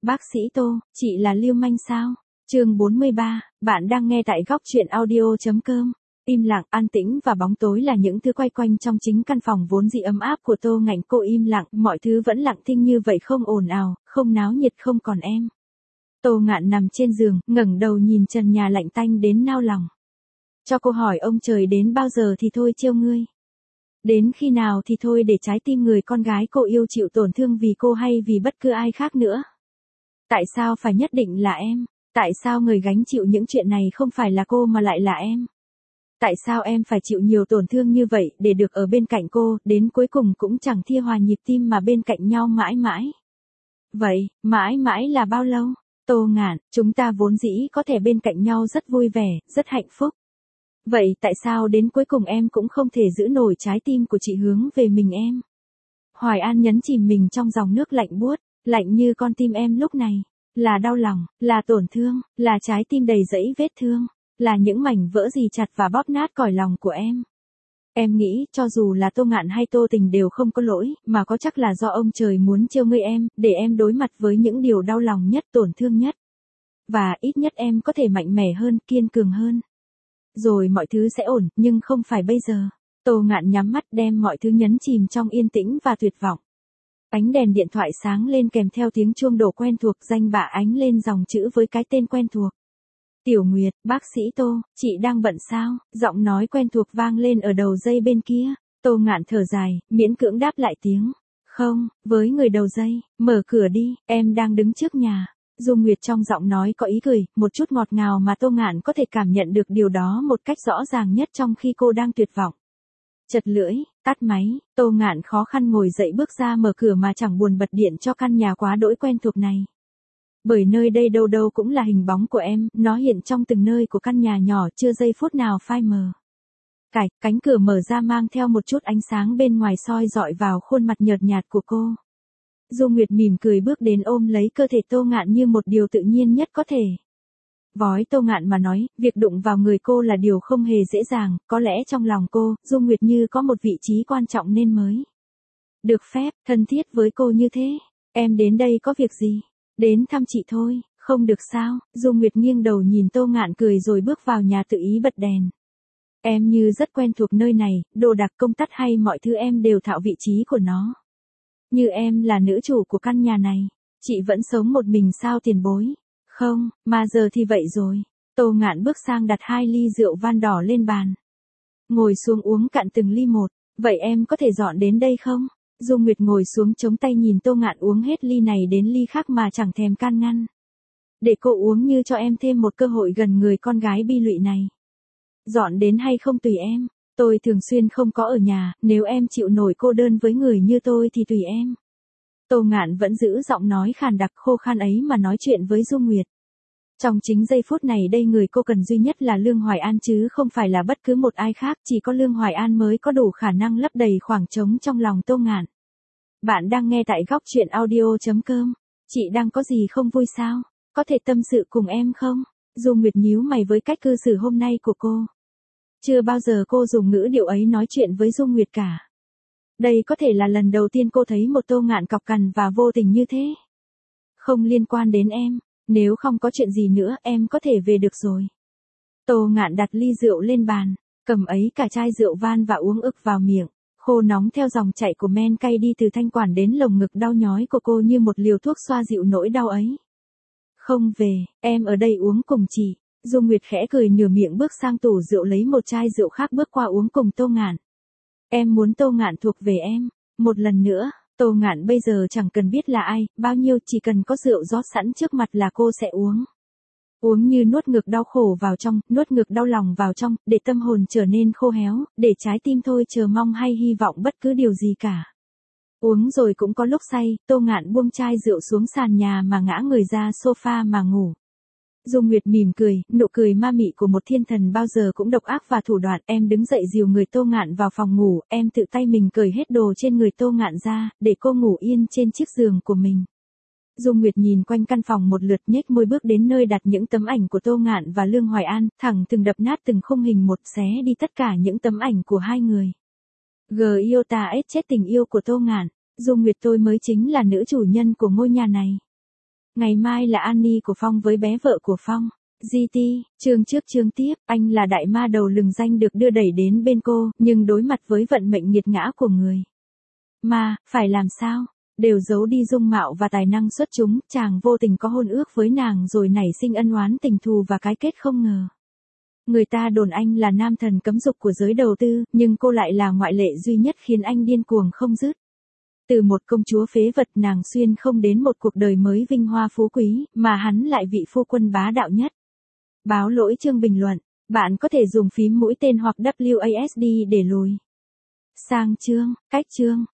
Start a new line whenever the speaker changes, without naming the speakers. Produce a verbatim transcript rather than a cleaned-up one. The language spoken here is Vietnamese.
bác sĩ Tô, chị là lưu manh sao? Chương bốn mươi ba, bạn đang nghe tại góc truyện audio chấm com. Im lặng, an tĩnh và bóng tối là những thứ quay quanh trong chính căn phòng vốn dĩ ấm áp của Tô Ngạnh. Cô im lặng, mọi thứ vẫn lặng thinh như vậy, không ồn ào, không náo nhiệt, không còn em. Tô Ngạn nằm trên giường, ngẩng đầu nhìn trần nhà lạnh tanh đến nao lòng. Cho cô hỏi ông trời đến bao giờ thì thôi trêu ngươi? Đến khi nào thì thôi để trái tim người con gái cô yêu chịu tổn thương vì cô hay vì bất cứ ai khác nữa? Tại sao phải nhất định là em? Tại sao người gánh chịu những chuyện này không phải là cô mà lại là em? Tại sao em phải chịu nhiều tổn thương như vậy để được ở bên cạnh cô, đến cuối cùng cũng chẳng thia hòa nhịp tim mà bên cạnh nhau mãi mãi? Vậy, mãi mãi là bao lâu? Tô Ngạn, chúng ta vốn dĩ có thể bên cạnh nhau rất vui vẻ, rất hạnh phúc. Vậy tại sao đến cuối cùng em cũng không thể giữ nổi trái tim của chị hướng về mình em? Hoài An nhấn chìm mình trong dòng nước lạnh buốt, lạnh như con tim em lúc này. Là đau lòng, là tổn thương, là trái tim đầy dẫy vết thương, là những mảnh vỡ dì chặt và bóp nát cõi lòng của em. Em nghĩ cho dù là Tô Ngạn hay Tô Tình đều không có lỗi, mà có chắc là do ông trời muốn trêu ngươi em, để em đối mặt với những điều đau lòng nhất, tổn thương nhất. Và ít nhất em có thể mạnh mẽ hơn, kiên cường hơn. Rồi mọi thứ sẽ ổn, nhưng không phải bây giờ. Tô Ngạn nhắm mắt đem mọi thứ nhấn chìm trong yên tĩnh và tuyệt vọng. Ánh đèn điện thoại sáng lên kèm theo tiếng chuông đổ quen thuộc, danh bạ ánh lên dòng chữ với cái tên quen thuộc. Tiểu Nguyệt, bác sĩ Tô, chị đang bận sao? Giọng nói quen thuộc vang lên ở đầu dây bên kia. Tô Ngạn thở dài, miễn cưỡng đáp lại tiếng. Không, với người đầu dây, mở cửa đi, em đang đứng trước nhà. Dung Nguyệt trong giọng nói có ý cười, một chút ngọt ngào mà Tô Ngạn có thể cảm nhận được điều đó một cách rõ ràng nhất trong khi cô đang tuyệt vọng. Chật lưỡi, tắt máy, Tô Ngạn khó khăn ngồi dậy bước ra mở cửa mà chẳng buồn bật điện cho căn nhà quá đỗi quen thuộc này. Bởi nơi đây đâu đâu cũng là hình bóng của em, nó hiện trong từng nơi của căn nhà nhỏ, chưa giây phút nào phai mờ. Cạch, cánh cửa mở ra mang theo một chút ánh sáng bên ngoài soi dọi vào khuôn mặt nhợt nhạt của cô. Dung Nguyệt mỉm cười bước đến ôm lấy cơ thể Tô Ngạn như một điều tự nhiên nhất có thể. Với Tô Ngạn mà nói, việc đụng vào người cô là điều không hề dễ dàng, có lẽ trong lòng cô, Dung Nguyệt như có một vị trí quan trọng nên mới được phép, thân thiết với cô như thế. Em đến đây có việc gì? Đến thăm chị thôi, không được sao? Dung Nguyệt nghiêng đầu nhìn Tô Ngạn cười rồi bước vào nhà tự ý bật đèn. Em như rất quen thuộc nơi này, đồ đạc công tắc hay mọi thứ em đều thạo vị trí của nó. Như em là nữ chủ của căn nhà này, chị vẫn sống một mình sao tiền bối? Không, mà giờ thì vậy rồi. Tô Ngạn bước sang đặt hai ly rượu vang đỏ lên bàn. Ngồi xuống uống cạn từng ly một. Vậy em có thể dọn đến đây không? Dung Nguyệt ngồi xuống chống tay nhìn Tô Ngạn uống hết ly này đến ly khác mà chẳng thèm can ngăn. Để cô uống như cho em thêm một cơ hội gần người con gái bi lụy này. Dọn đến hay không tùy em. Tôi thường xuyên không có ở nhà, nếu em chịu nổi cô đơn với người như tôi thì tùy em. Tô Ngạn vẫn giữ giọng nói khàn đặc khô khan ấy mà nói chuyện với Dung Nguyệt. Trong chính giây phút này đây người cô cần duy nhất là Lương Hoài An chứ không phải là bất cứ một ai khác, chỉ có Lương Hoài An mới có đủ khả năng lấp đầy khoảng trống trong lòng Tô Ngạn. Bạn đang nghe tại góc truyện audio chấm com. Chị đang có gì không vui sao? Có thể tâm sự cùng em không? Dung Nguyệt nhíu mày với cách cư xử hôm nay của cô. Chưa bao giờ cô dùng ngữ điệu ấy nói chuyện với Dung Nguyệt cả. Đây có thể là lần đầu tiên cô thấy một Tô Ngạn cọc cằn và vô tình như thế. Không liên quan đến em, nếu không có chuyện gì nữa em có thể về được rồi. Tô Ngạn đặt ly rượu lên bàn, cầm ấy cả chai rượu van và uống ực vào miệng, khô nóng theo dòng chảy của men cay đi từ thanh quản đến lồng ngực đau nhói của cô như một liều thuốc xoa dịu nỗi đau ấy. Không về, em ở đây uống cùng chị. Dung Nguyệt khẽ cười nửa miệng bước sang tủ rượu lấy một chai rượu khác bước qua uống cùng Tô Ngạn. Em muốn Tô Ngạn thuộc về em. Một lần nữa, Tô Ngạn bây giờ chẳng cần biết là ai, bao nhiêu, chỉ cần có rượu rót sẵn trước mặt là cô sẽ uống. Uống như nuốt ngược đau khổ vào trong, nuốt ngược đau lòng vào trong, để tâm hồn trở nên khô héo, để trái tim thôi chờ mong hay hy vọng bất cứ điều gì cả. Uống rồi cũng có lúc say, Tô Ngạn buông chai rượu xuống sàn nhà mà ngã người ra sofa mà ngủ. Dung Nguyệt mỉm cười, nụ cười ma mị của một thiên thần bao giờ cũng độc ác và thủ đoạn. Em đứng dậy dìu người Tô Ngạn vào phòng ngủ, em tự tay mình cởi hết đồ trên người Tô Ngạn ra, để cô ngủ yên trên chiếc giường của mình. Dung Nguyệt nhìn quanh căn phòng một lượt nhếch môi bước đến nơi đặt những tấm ảnh của Tô Ngạn và Lương Hoài An, thẳng từng đập nát từng khung hình một, xé đi tất cả những tấm ảnh của hai người. G yêu ta ết chết tình yêu của Tô Ngạn. Dung Nguyệt tôi mới chính là nữ chủ nhân của ngôi nhà này. Ngày mai là Annie của Phong với bé vợ của Phong. giê tê, chương trước chương tiếp, anh là đại ma đầu lừng danh được đưa đẩy đến bên cô, nhưng đối mặt với vận mệnh nghiệt ngã của người mà, phải làm sao? Đều giấu đi dung mạo và tài năng xuất chúng, chàng vô tình có hôn ước với nàng rồi nảy sinh ân oán tình thù và cái kết không ngờ. Người ta đồn anh là nam thần cấm dục của giới đầu tư, nhưng cô lại là ngoại lệ duy nhất khiến anh điên cuồng không dứt. Từ một công chúa phế vật nàng xuyên không đến một cuộc đời mới vinh hoa phú quý, mà hắn lại vị phu quân bá đạo nhất. Báo lỗi chương bình luận, bạn có thể dùng phím mũi tên hoặc W A S D để lùi sang chương, cách chương.